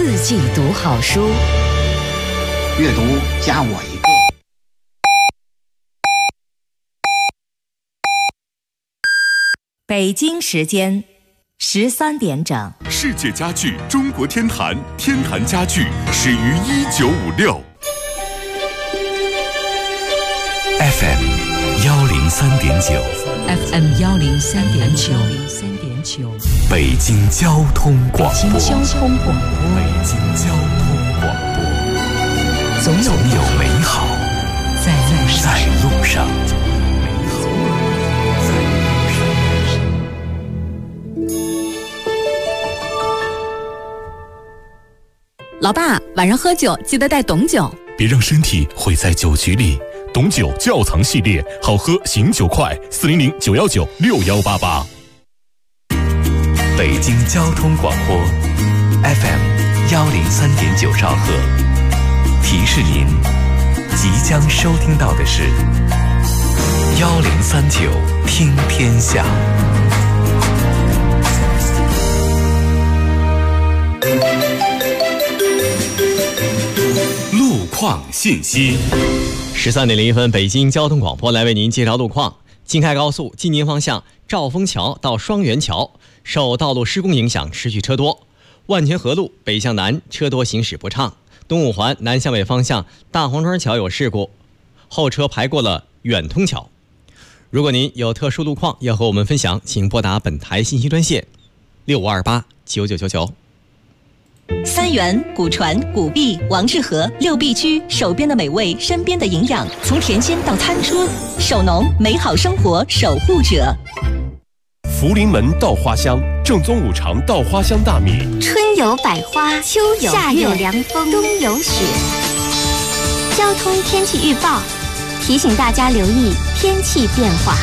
四季读好书， 阅读加我一个。 北京时间13点整。 世界家具中国天坛，天坛家具始于1956。 FM 103.9 FM 103.9 北京交通广播。 北京交通广播。 北京交通广播。总有美好在路上。 老爸，晚上喝酒记得带董酒， 别让身体毁在酒局里。董酒窖藏系列，好喝醒酒快，400-919-6188。 北京交通广播 FM 103.9兆赫，提示您即将收听到的是1039听天下。 路况信息。 13:01，北京交通广播来为您介绍路况。京开高速济宁方向兆丰桥到双元桥受道路施工影响持续车多，万泉河路北向南车多行驶不畅，东五环南向北方向大黄庄桥有事故，后车排过了远通桥。如果您有特殊路况要和我们分享，请拨打本台信息专线65289999。 三元、古传、古碧、王致和六必居，手边的美味，身边的营养，从田间到餐桌，手农美好生活守护者。 福临门稻花香，正宗五常稻花香大米。 春有百花，秋有夏有凉风，冬有雪。交通天气预报提醒大家留意天气变化。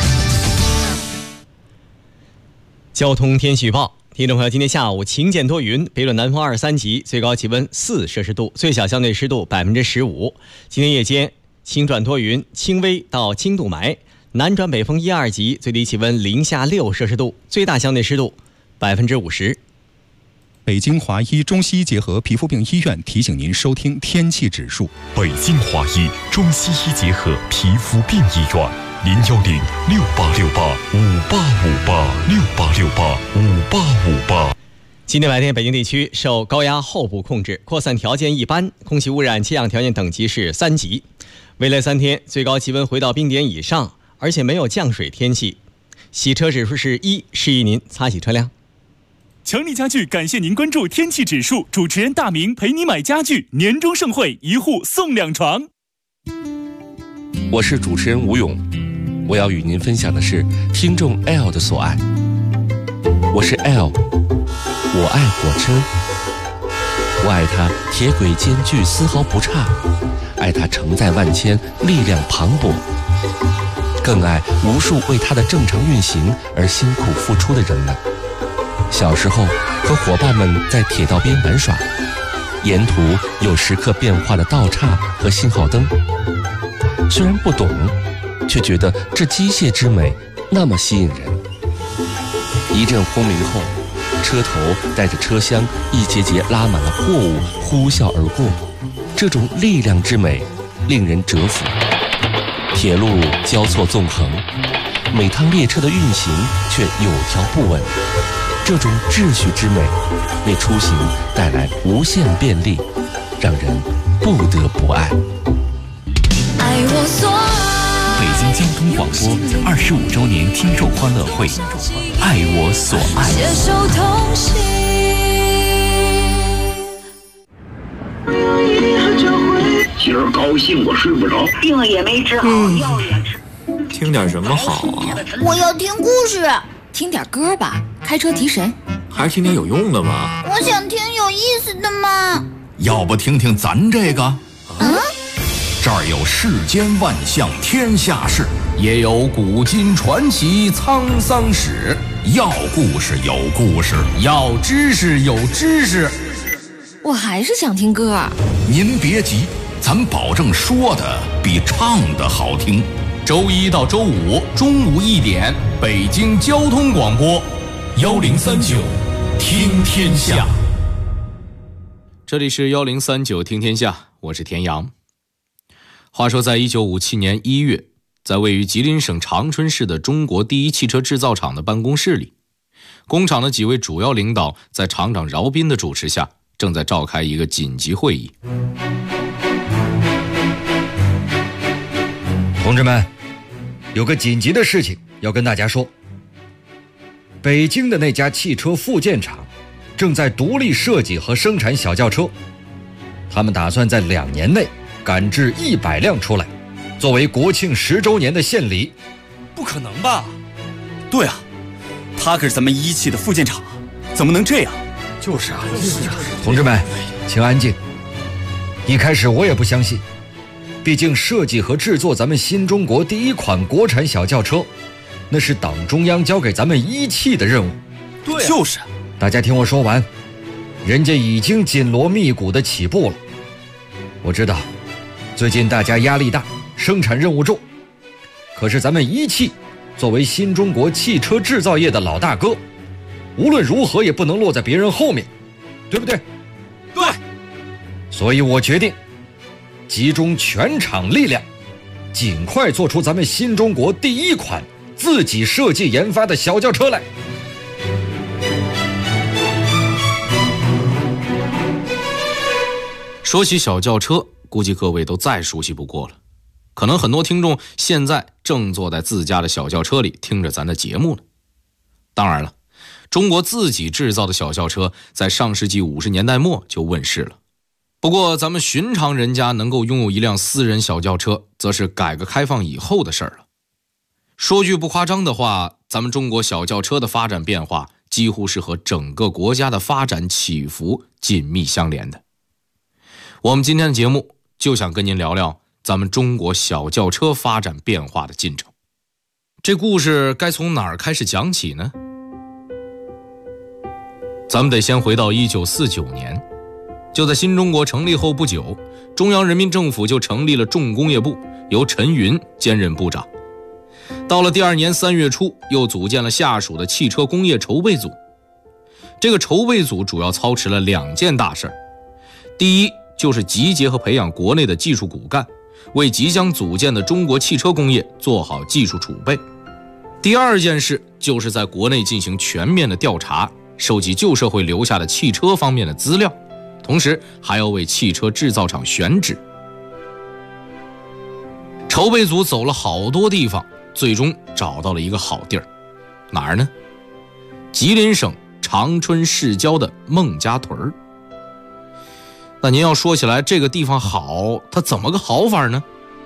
交通天气预报，听众朋友，今天下午晴间多云，北转南风2、3级，最高气温4摄氏度，最小相对湿度15%。今天夜间晴转多云，轻微到轻度霾，南转北风1、2级，最低气温零下6摄氏度，最大相对湿度50%。 北京华医中西医结合皮肤病医院提醒您收听天气指数。 北京华医中西医结合皮肤病医院，010-6868-5858，6868-5858。 今天白天北京地区受高压后部控制，扩散条件一般，空气污染气象条件等级是3级。未来3天最高气温回到冰点以上，而且没有降水天气。洗车指数是1，示意您擦洗车辆。 强力家具感谢您关注天气指数，主持人大明陪你买家具，年终盛会1户送2床。 我是主持人吴勇，我要与您分享的是听众 L 的所爱。我是 L， 我爱火车，我爱它铁轨间距丝毫不差，爱它承载万千力量磅礴，更爱无数为它的正常运行而辛苦付出的人们。小时候和伙伴们在铁道边玩耍，沿途有时刻变化的道岔和信号灯，虽然不懂，却觉得这机械之美那么吸引人。一阵轰鸣后，车头带着车厢一节节拉满了货物呼啸而过，这种力量之美令人折服。铁路交错纵横，每趟列车的运行却有条不紊，这种秩序之美为出行带来无限便利，让人不得不爱。 北京交通广播25周年听众欢乐会，爱我所爱。 今儿高兴我睡不着， 病也没治好，药也吃。 听点什么好啊？ 我要听故事。 听点歌吧，开车提神。 还是听点有用的吧。 我想听有意思的嘛。 要不听听咱这个？这儿有世间万象天下事，也有古今传奇沧桑史。要故事有故事，要知识有知识。 我还是想听歌。 您别急，咱保证说的比唱的好听。周一到周五中午1点，北京交通广播1039听天下。 这里是1039听天下，我是田阳。话说在1957年1月，在位于吉林省长春市的中国第一汽车制造厂的办公室里，工厂的几位主要领导在厂长饶斌的主持下，正在召开一个紧急会议。 同志们，有个紧急的事情要跟大家说。北京的那家汽车附件厂正在独立设计和生产小轿车，他们打算在2年内赶制100辆出来，作为国庆10周年的献礼。 不可能吧？对啊，他可是咱们一汽的附件厂，怎么能这样？ 就是啊，同志们，请安静。一开始我也不相信，毕竟设计和制作咱们新中国第一款国产小轿车，那是党中央交给咱们一汽的任务。 对啊，就是。 大家听我说完，人家已经紧锣密鼓地起步了。我知道最近大家压力大，生产任务重，可是咱们一汽作为新中国汽车制造业的老大哥，无论如何也不能落在别人后面，对不对？ 对。 所以我决定集中全厂力量，尽快做出咱们新中国第一款自己设计研发的小轿车来。 说起小轿车，估计各位都再熟悉不过了。可能很多听众现在正坐在自家的小轿车里听着咱的节目呢。当然了，中国自己制造的小轿车在上世纪50年代末就问世了。不过咱们寻常人家能够拥有一辆私人小轿车，则是改革开放以后的事儿了。说句不夸张的话，咱们中国小轿车的发展变化几乎是和整个国家的发展起伏紧密相连的。我们今天的节目就想跟您聊聊咱们中国小轿车发展变化的进程。这故事该从哪儿开始讲起呢？咱们得先回到1949年，就在新中国成立后不久，中央人民政府就成立了重工业部，由陈云兼任部长。到了第2年3月初，又组建了下属的汽车工业筹备组。这个筹备组主要操持了2件大事。第一，就是集结和培养国内的技术骨干，为即将组建的中国汽车工业做好技术储备。第2件事，就是在国内进行全面的调查，收集旧社会留下的汽车方面的资料，同时还要为汽车制造厂选址。筹备组走了好多地方，最终找到了一个好地儿。哪儿呢？吉林省长春市郊的孟家屯。那您要说起来这个地方好，它怎么个好法呢？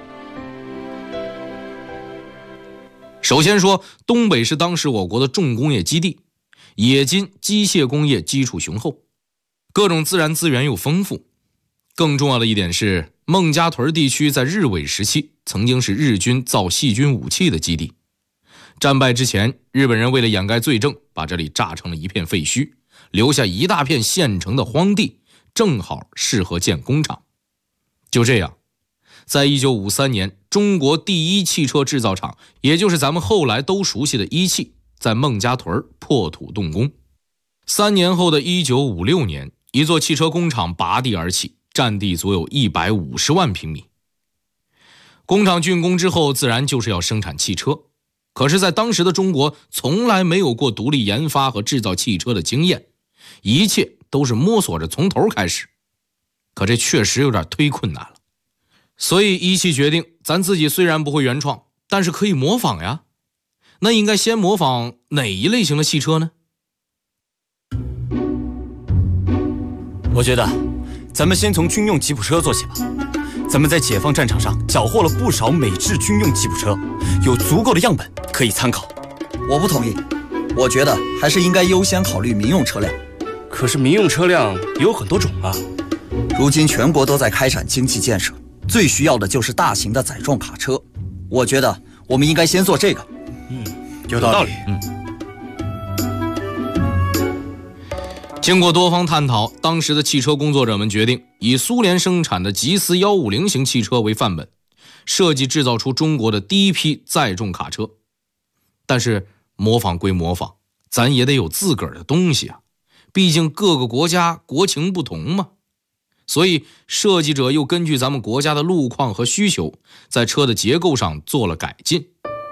首先说，东北是当时我国的重工业基地，冶金机械工业基础雄厚，各种自然资源又丰富。更重要的一点是，孟家屯地区在日伪时期曾经是日军造细菌武器的基地。战败之前，日本人为了掩盖罪证，把这里炸成了一片废墟，留下一大片现成的荒地，正好适合建工厂。就这样，在1953年，中国第一汽车制造厂，也就是咱们后来都熟悉的一汽，在孟家屯破土动工。3年后的1956年，一座汽车工厂拔地而起，占地足有150万平米。工厂竣工之后，自然就是要生产汽车。可是在当时的中国，从来没有过独立研发和制造汽车的经验，一切都是摸索着从头开始。可这确实有点忒困难了。所以一汽决定，咱自己虽然不会原创，但是可以模仿呀。那应该先模仿哪一类型的汽车呢？ 我觉得咱们先从军用吉普车做起吧。咱们在解放战场上缴获了不少美制军用吉普车，有足够的样本可以参考。 我不同意，我觉得还是应该优先考虑民用车辆。 可是民用车辆也有很多种啊。 如今全国都在开展经济建设，最需要的就是大型的载重卡车。我觉得我们应该先做这个。 有道理。 经过多方探讨，当时的汽车工作者们决定以苏联生产的吉斯150型汽车为范本，设计制造出中国的第一批载重卡车。但是模仿归模仿，咱也得有自个儿的东西啊，毕竟各个国家国情不同嘛。 所以设计者又根据咱们国家的路况和需求，在车的结构上做了改进。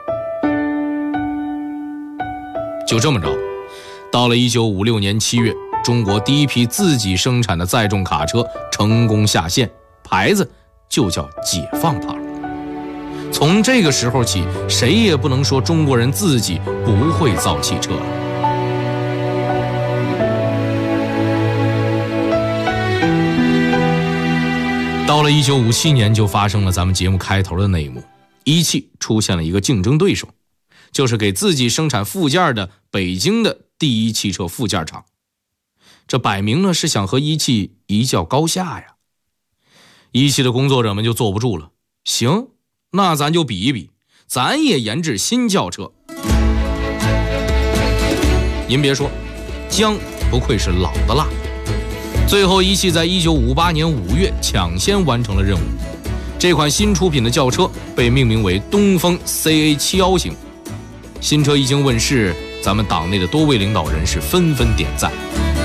就这么着，到了1956年7月，中国第一批自己生产的载重卡车成功下线，牌子就叫解放牌。从这个时候起，谁也不能说中国人自己不会造汽车了。到了1957年，就发生了咱们节目开头的那一幕，一汽出现了一个竞争对手，就是给自己生产附件的北京的第一汽车附件厂。这摆明了是想和一汽一较高下呀。一汽的工作者们就坐不住了，行，那咱就比一比，咱也研制新轿车。您别说，姜不愧是老的辣。最后一汽在1958年5月抢先完成了任务，这款新出品的轿车被命名为东风 CA71型。新车一经问世，咱们党内的多位领导人是纷纷点赞。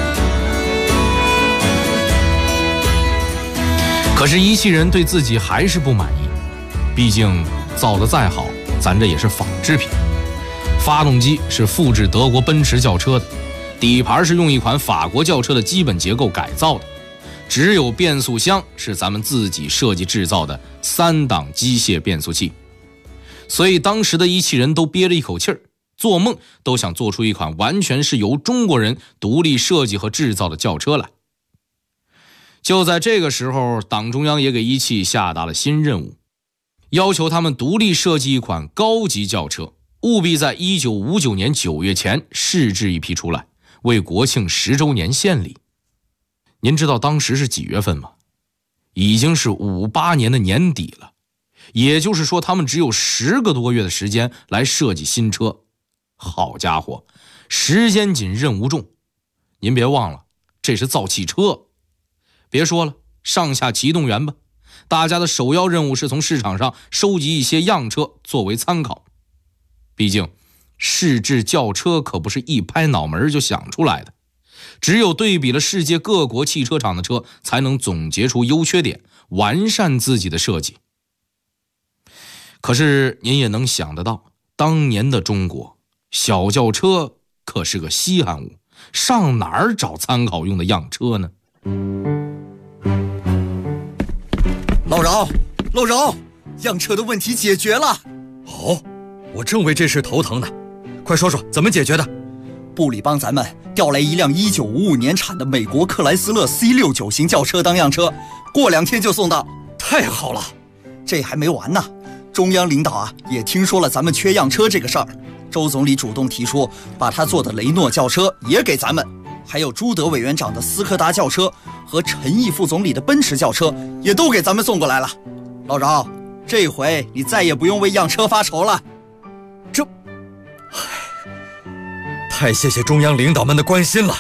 可是一汽人对自己还是不满意，毕竟造得再好，咱这也是仿制品。发动机是复制德国奔驰轿车的，底盘是用一款法国轿车的基本结构改造的，只有变速箱是咱们自己设计制造的3档机械变速器。所以当时的一汽人都憋着一口气儿，做梦都想做出一款完全是由中国人独立设计和制造的轿车来。就在这个时候，党中央也给一汽下达了新任务，要求他们独立设计一款高级轿车，务必在1959年9月前试制一批出来，为国庆10周年献礼。您知道当时是几月份吗？已经是58年的年底了，也就是说他们只有10个多月的时间来设计新车。好家伙，时间紧任务重，您别忘了这是造汽车。别说了，上下齐动员吧，大家的首要任务是从市场上收集一些样车作为参考。毕竟试制轿车可不是一拍脑门就想出来的，只有对比了世界各国汽车厂的车，才能总结出优缺点，完善自己的设计。可是您也能想得到，当年的中国小轿车可是个稀罕物，上哪儿找参考用的样车呢？ 老饶，老饶，样车的问题解决了。 好，我正为这事头疼呢，快说说怎么解决的。 部里帮咱们调来一辆1955年产的美国克莱斯勒 C69 型轿车当样车，过2天就送到。 太好了， 这还没完呢，中央领导也听说了咱们缺样车这个事儿，周总理主动提出把他做的雷诺轿车也给咱们，还有朱德委员长的斯柯达轿车和陈毅副总理的奔驰轿车也都给咱们送过来了。老饶，这回你再也不用为样车发愁了。 太谢谢中央领导们的关心了。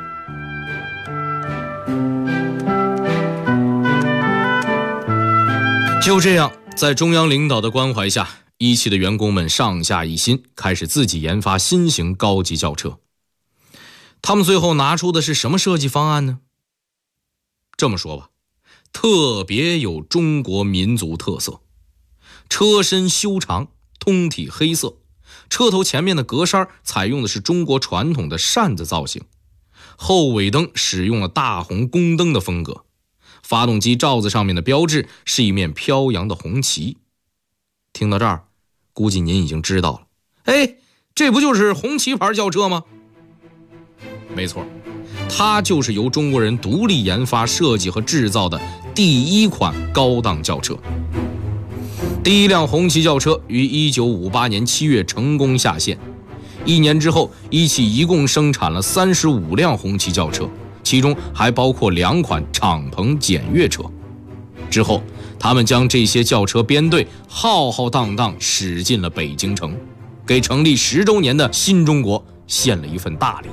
就这样，在中央领导的关怀下，一汽的员工们上下一心，开始自己研发新型高级轿车。他们最后拿出的是什么设计方案呢？这么说吧，特别有中国民族特色。车身修长，通体黑色，车头前面的格栅采用的是中国传统的扇子造型，后尾灯使用了大红宫灯的风格，发动机罩子上面的标志是一面飘扬的红旗。听到这儿，估计您已经知道了，哎，这不就是红旗牌轿车吗？没错，它就是由中国人独立研发设计和制造的第一款高档轿车。第一辆红旗轿车于1958年7月成功下线，1年之后，一汽一共生产了35辆红旗轿车，其中还包括2款敞篷检阅车。之后，他们将这些轿车编队浩浩荡荡驶进了北京城，给成立10周年的新中国献了一份大礼。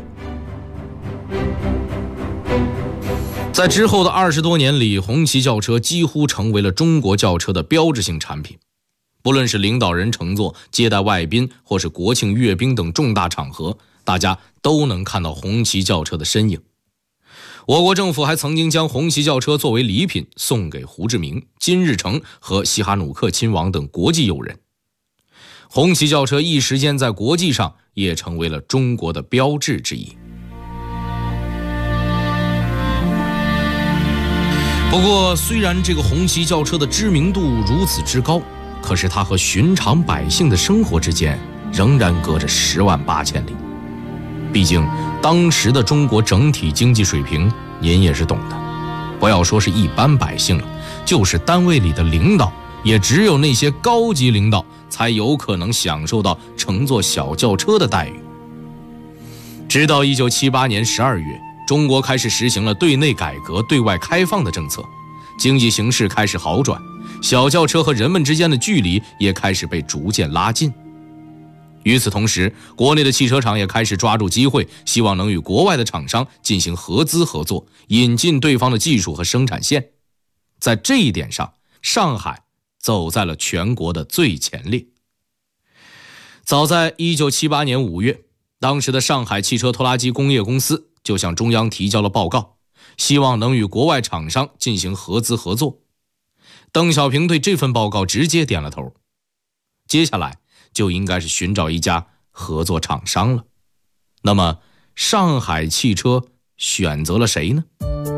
在之后的20多年里，红旗轿车几乎成为了中国轿车的标志性产品。不论是领导人乘坐、接待外宾，或是国庆阅兵等重大场合，大家都能看到红旗轿车的身影。 我国政府还曾经将红旗轿车作为礼品送给胡志明、金日成和西哈努克亲王等国际友人。红旗轿车一时间在国际上也成为了中国的标志之一。不过，虽然这个红旗轿车的知名度如此之高，可是它和寻常百姓的生活之间仍然隔着10万8千里。毕竟当时的中国整体经济水平您也是懂的，不要说是一般百姓了，就是单位里的领导，也只有那些高级领导才有可能享受到乘坐小轿车的待遇。直到1978年12月，中国开始实行了对内改革、对外开放的政策，经济形势开始好转，小轿车和人们之间的距离也开始被逐渐拉近。与此同时，国内的汽车厂也开始抓住机会，希望能与国外的厂商进行合资合作，引进对方的技术和生产线。在这一点上，上海走在了全国的最前列。早在1978年5月，当时的上海汽车拖拉机工业公司就向中央提交了报告，希望能与国外厂商进行合资合作。邓小平对这份报告直接点了头。接下来就应该是寻找一家合作厂商了。那么上海汽车选择了谁呢？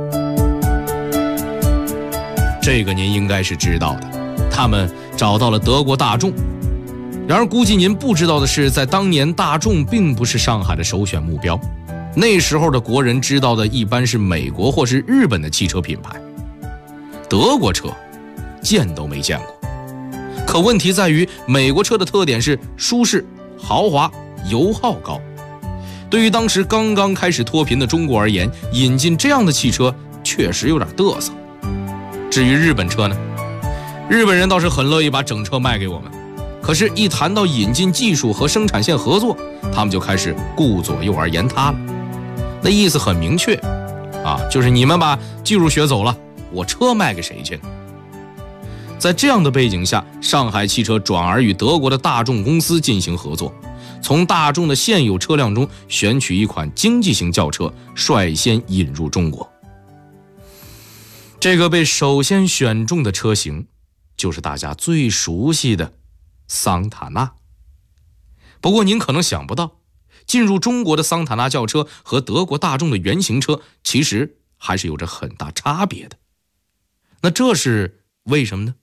这个您应该是知道的，他们找到了德国大众。然而估计您不知道的是，在当年大众并不是上海的首选目标，那时候的国人知道的一般是美国或是日本的汽车品牌，德国车见都没见过。可问题在于，美国车的特点是舒适、豪华、油耗高。对于当时刚刚开始脱贫的中国而言，引进这样的汽车确实有点嘚瑟。至于日本车呢，日本人倒是很乐意把整车卖给我们，可是一谈到引进技术和生产线合作，他们就开始顾左右而言他了。那意思很明确就是你们把技术学走了，我车卖给谁去呢？在这样的背景下，上海汽车转而与德国的大众公司进行合作，从大众的现有车辆中选取一款经济型轿车，率先引入中国。这个被首先选中的车型就是大家最熟悉的桑塔纳。不过您可能想不到，进入中国的桑塔纳轿车和德国大众的原型车其实还是有着很大差别的。那这是为什么呢？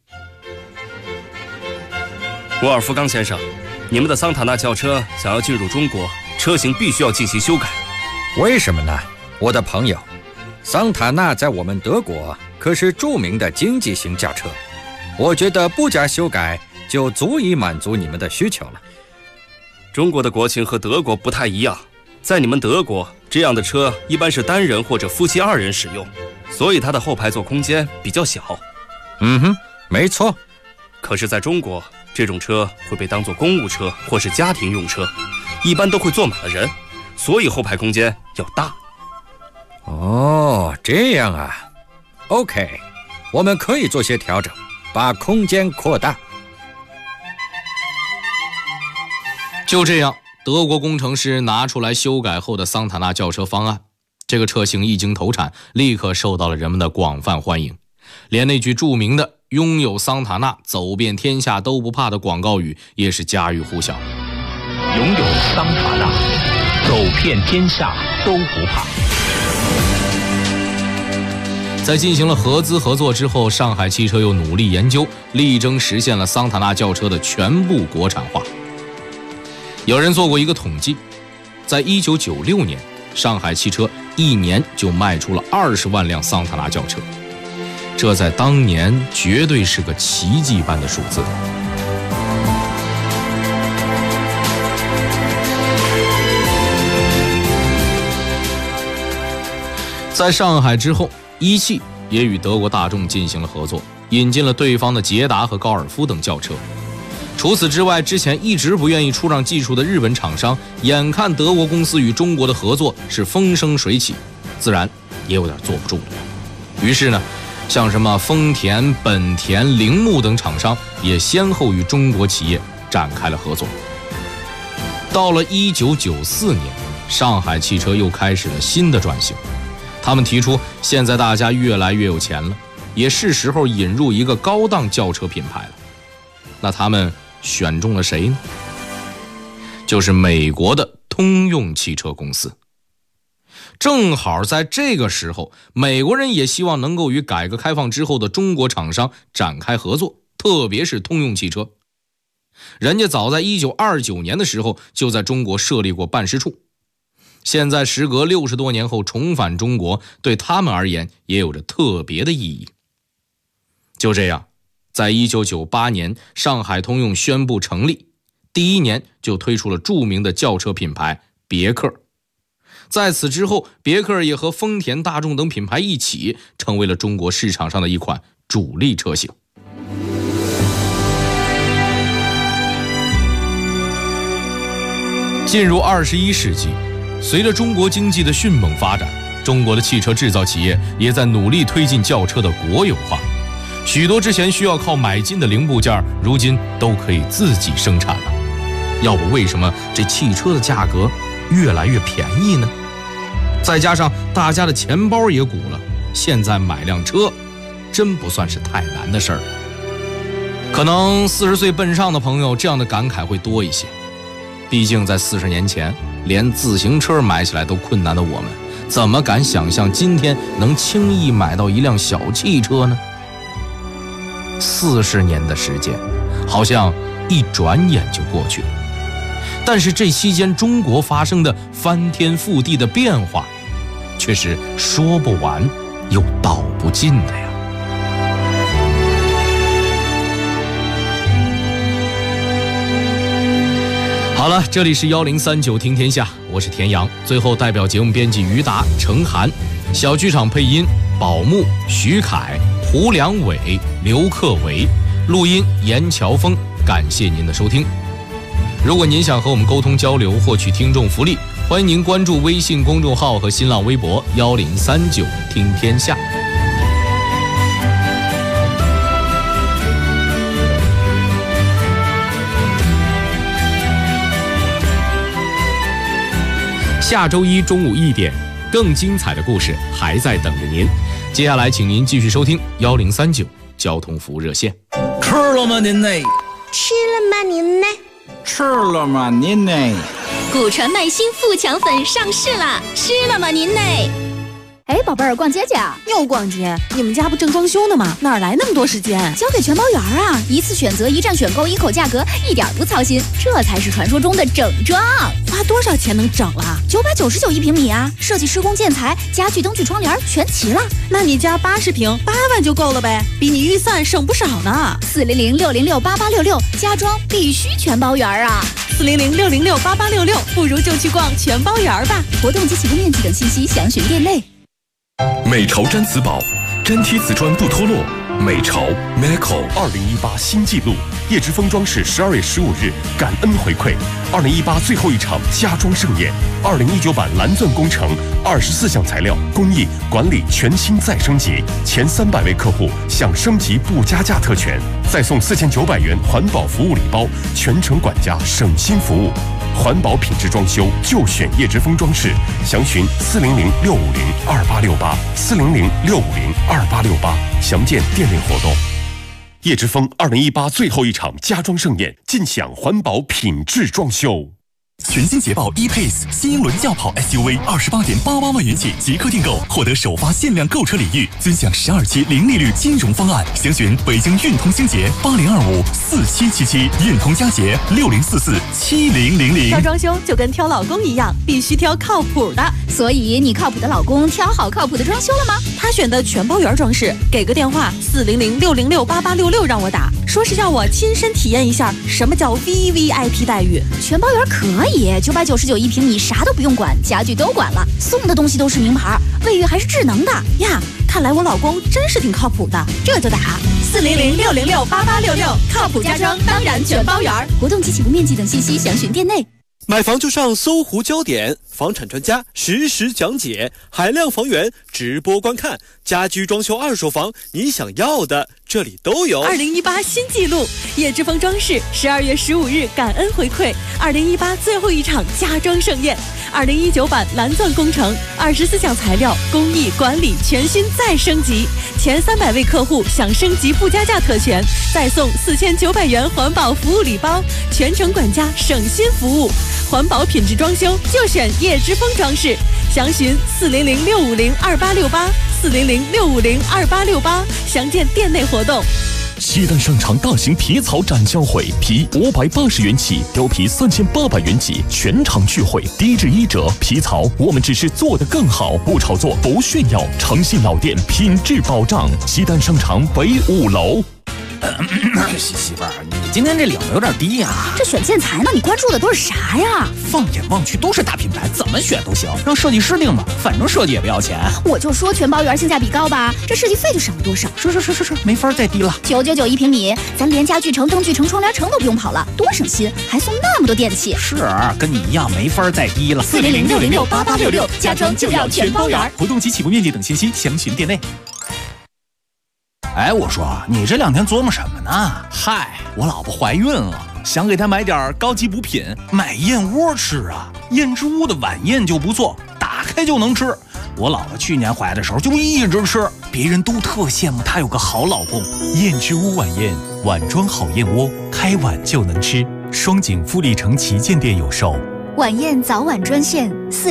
沃尔夫冈先生，你们的桑塔纳轿车想要进入中国，车型必须要进行修改。 为什么呢？我的朋友，桑塔纳在我们德国可是著名的经济型轿车，我觉得不加修改就足以满足你们的需求了。 中国的国情和德国不太一样，在你们德国，这样的车一般是单人或者夫妻2人使用，所以它的后排座空间比较小。 没错。 可是在中国，这种车会被当作公务车或是家庭用车，一般都会坐满了人，所以后排空间要大。 哦，这样啊。OK， 我们可以做些调整，把空间扩大。 就这样，德国工程师拿出来修改后的桑塔纳轿车方案，这个车型一经投产，立刻受到了人们的广泛欢迎，连那句著名的拥有桑塔纳走遍天下都不怕的广告语也是家喻户晓。 拥有桑塔纳，走遍天下都不怕。 在进行了合资合作之后，上海汽车又努力研究，力争实现了桑塔纳轿车的全部国产化。有人做过一个统计，在1996年，上海汽车一年就卖出了20万辆桑塔纳轿车，这在当年绝对是个奇迹般的数字。在上海之后，一汽也与德国大众进行了合作，引进了对方的捷达和高尔夫等轿车。除此之外，之前一直不愿意出让技术的日本厂商，眼看德国公司与中国的合作是风生水起，自然也有点坐不住了。于是呢，像什么丰田、本田、铃木等厂商也先后与中国企业展开了合作。到了1994年，上海汽车又开始了新的转型， 他们提出，现在大家越来越有钱了，也是时候引入一个高档轿车品牌了。那他们选中了谁呢？就是美国的通用汽车公司。正好在这个时候，美国人也希望能够与改革开放之后的中国厂商展开合作，特别是通用汽车。人家早在1929年的时候就在中国设立过办事处，现在时隔60多年后重返中国，对他们而言也有着特别的意义。就这样，在1998年上海通用宣布成立，第一年就推出了著名的轿车品牌别克。在此之后，别克也和丰田、大众等品牌一起成为了中国市场上的一款主力车型。进入21世纪，随着中国经济的迅猛发展，中国的汽车制造企业也在努力推进轿车的国有化。许多之前需要靠买进的零部件，如今都可以自己生产了。要不为什么这汽车的价格越来越便宜呢？再加上大家的钱包也鼓了，现在买辆车真不算是太难的事儿。可能40岁奔上的朋友这样的感慨会多一些，毕竟在40年前连自行车买起来都困难的我们，怎么敢想象今天能轻易买到一辆小汽车呢？40年的时间好像一转眼就过去了，但是这期间中国发生的翻天覆地的变化却是说不完又道不尽的呀。好了，这里是1039听天下，我是田阳。最后代表节目编辑于达、程涵，小剧场配音宝木、徐凯、胡良伟、刘克维，录音严乔峰。感谢您的收听。如果您想和我们沟通交流，获取听众福利，欢迎您关注微信公众号和新浪微博1039听天下。下周一中午1点，更精彩的故事还在等着您。接下来，请您继续收听1039交通服务热线。 吃了吗您呢？ 吃了吗您呢？ 吃了吗您呢？ 古传麦新富强粉上市了，吃了吗您呢？ 哎，宝贝儿，逛街去啊？ 又逛街？你们家不正装修呢吗？哪来那么多时间？ 交给全包园啊！一次选择，一站选购，一口价格，一点不操心，这才是传说中的整装。 花多少钱能整了 ？999一平米啊！设计、施工、建材、家具、灯具、窗帘全齐了。 那你家80平8万就够了呗，比你预算省不少呢。 400-606-8866，家装必须全包园啊 ！400-606-8866，不如就去逛全包园吧。 活动及起步面积等信息详询店内。 美潮毡瓷宝，粘贴瓷砖不脱落。美潮 Meco 2018新纪录，叶之峰装饰12月15日感恩回馈2018最后一场家装盛宴。2019版蓝钻工程24项材料工艺管理全新再升级，前300位客户享升级不加价特权，再送4900元环保服务礼包，全程管家省心服务。环保品质装修就选叶之峰装饰，详询400-650-2868，400-650-2868，详见店内活动。叶之峰2018最后一场家装盛宴，尽享环保品质装修。 全新捷豹 E-Pace 新英伦轿跑 SUV28.88万元起即刻订购，获得首发限量购车礼遇，尊享12期零利率金融方案。详询北京运通星捷80254777，运通佳捷60447000。 挑装修就跟挑老公一样，必须挑靠谱的。 所以你靠谱的老公挑好靠谱的装修了吗？ 他选的全包园装饰，给个电话400-606-8866让我打，说是要我亲身体验一下什么叫 VVIP 待遇。 全包园可以，999一平米，啥都不用管，家具都管了，送的东西都是名牌，卫浴还是智能的呀。看来我老公真是挺靠谱的，这就打400-606-8866，靠谱家装当然全包园。 活动及起步面积等信息详询店内。 买房就上搜狐焦点，房产专家实时讲解，海量房源直播观看，家居装修二手房，你想要的这里都有。 2018新纪录，叶之峰装饰12月15日感恩回馈2018最后一场家装盛宴，2019版蓝钻工程24项材料工艺管理全新再升级，前300位客户享升级不加价特权，再送4900元环保服务礼包，全程管家省心服务，环保品质装修就选叶之峰装饰，详询400-650-2868，400-650-2868，详见店内活动。 西单商场大型皮草展销会，皮580元起，貂皮3800元起，全场聚会，低至1折。皮草我们只是做得更好，不炒作，不炫耀，诚信老店，品质保障。西单商场北5楼。 媳妇儿，你今天这领子有点低呀。 这选建材呢，你关注的都是啥呀？ 放眼望去都是大品牌，怎么选都行，让设计师定吧，反正设计也不要钱。 我就说全包圆性价比高吧，这设计费就省了多少？ 是，没法再低了。 999一平米，咱连家具城、灯具城、窗帘城都不用跑了，多省心，还送那么多电器。 是，跟你一样没法再低了。 400-606-8866，家装就要全包圆。 活动及起步面积等信息详询店内。 哎，我说你这2天琢磨什么呢？ 嗨，我老婆怀孕了，想给她买点高级补品，买燕窝吃啊。燕之屋的晚宴就不错，打开就能吃。我老婆去年怀的时候就一直吃，别人都特羡慕她有个好老公。燕之屋晚宴，碗装好燕窝，开碗就能吃。双井富力城旗舰店有售。 晚宴早晚专线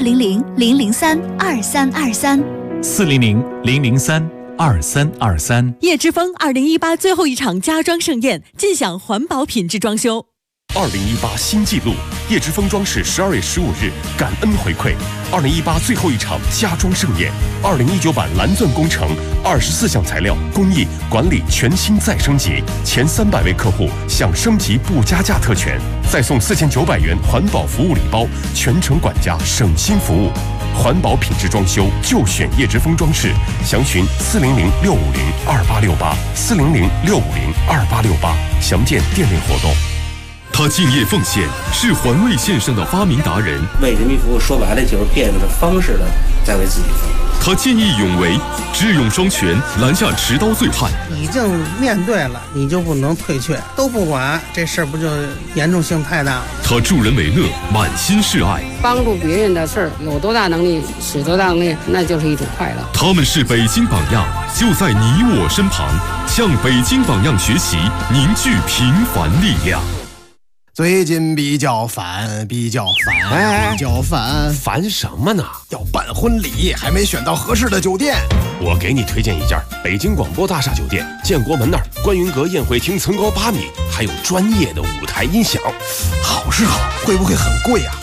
400-003-2323，400-003-2323。 叶之峰2018最后一场家装盛宴，尽享环保品质装修。 2018新纪录，叶之峰装饰12月15日感恩回馈2018最后一场家装盛宴，2019版蓝钻工程24项材料工艺管理全新再升级，前300位客户享升级不加价特权，再送4900元环保服务礼包，全程管家省心服务。环保品质装修就选叶之峰装饰，详询400-650-2868，400-650-2868，详见店内活动。 他敬业奉献，是环卫线上的发明达人。 为人民服务，说白了就是变着方式的在为自己服务。 他见义勇为，智勇双全，拦下持刀罪犯。 已经面对了，你就不能退却，都不管，这事儿不就严重性太大了？ 他助人为乐，满心是爱。 帮助别人的事儿，有多大能力使多大能力，那就是一种快乐。 他们是北京榜样，就在你我身旁，向北京榜样学习，凝聚平凡力量。 最近比较烦， 烦什么呢？ 要办婚礼，还没选到合适的酒店。 我给你推荐一家北京广播大厦酒店，建国门那儿观云阁宴会厅层高8米，还有专业的舞台音响。 好是好，会不会很贵啊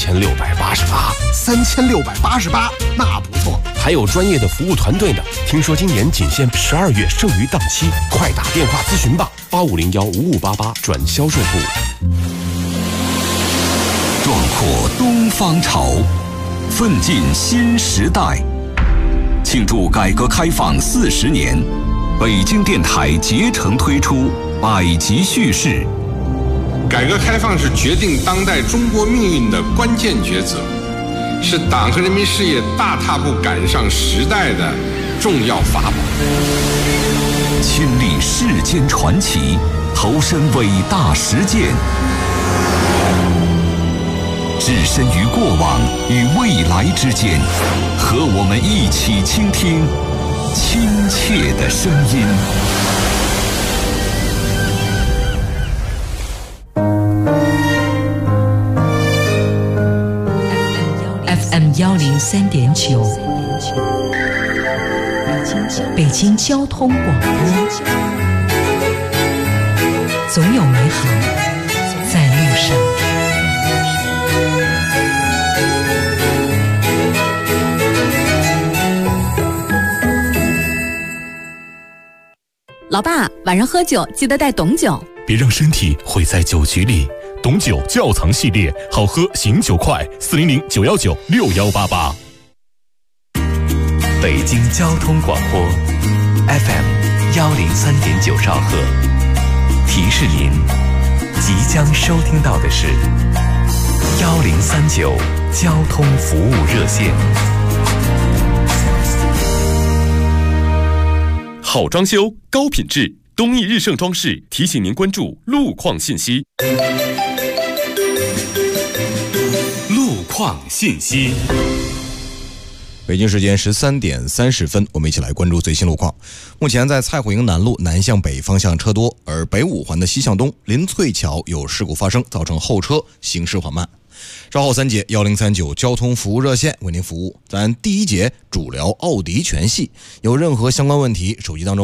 ？3688， 那不错。 还有专业的服务团队呢。听说今年仅限12月剩余档期，快打电话咨询吧，8501-5588转销售部。 壮阔东方潮，奋进新时代。庆祝改革开放40年，北京电台竭诚推出百集叙事。 改革开放是决定当代中国命运的关键抉择，是党和人民事业大踏步赶上时代的重要法宝。 亲历世间传奇，投身伟大实践，置身于过往与未来之间，和我们一起倾听亲切的声音。 FM103.9，北京交通广播，总有美好在路上。 老爸，晚上喝酒记得带董酒， 别让身体毁在酒局里。董酒窖藏系列，好喝醒酒快，400-919-6188。 北京交通广播 FM103.9兆赫，提示您即将收听到的是1039交通服务热线。 好装修，高品质，东义日盛装饰提醒您关注路况信息。 路况信息。北京时间13点30分，我们一起来关注最新路况。目前在蔡虎营南路南向北方向车多，而北五环的西向东临翠桥有事故发生，造成后车行驶缓慢。稍后3节1039交通服务热线为您服务。咱第1节主聊奥迪全系，有任何相关问题，手机当中